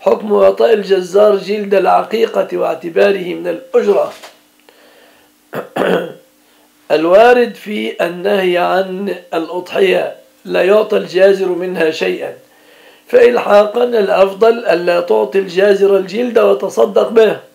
حكم إعطاء الجزار جلد العقيقة واعتباره من الأجرة. الوارد في النهي عن الأضحية لا يعطى الجازر منها شيئا، فإلحاقا الأفضل ألا تعطي الجازر الجلد وتصدق به،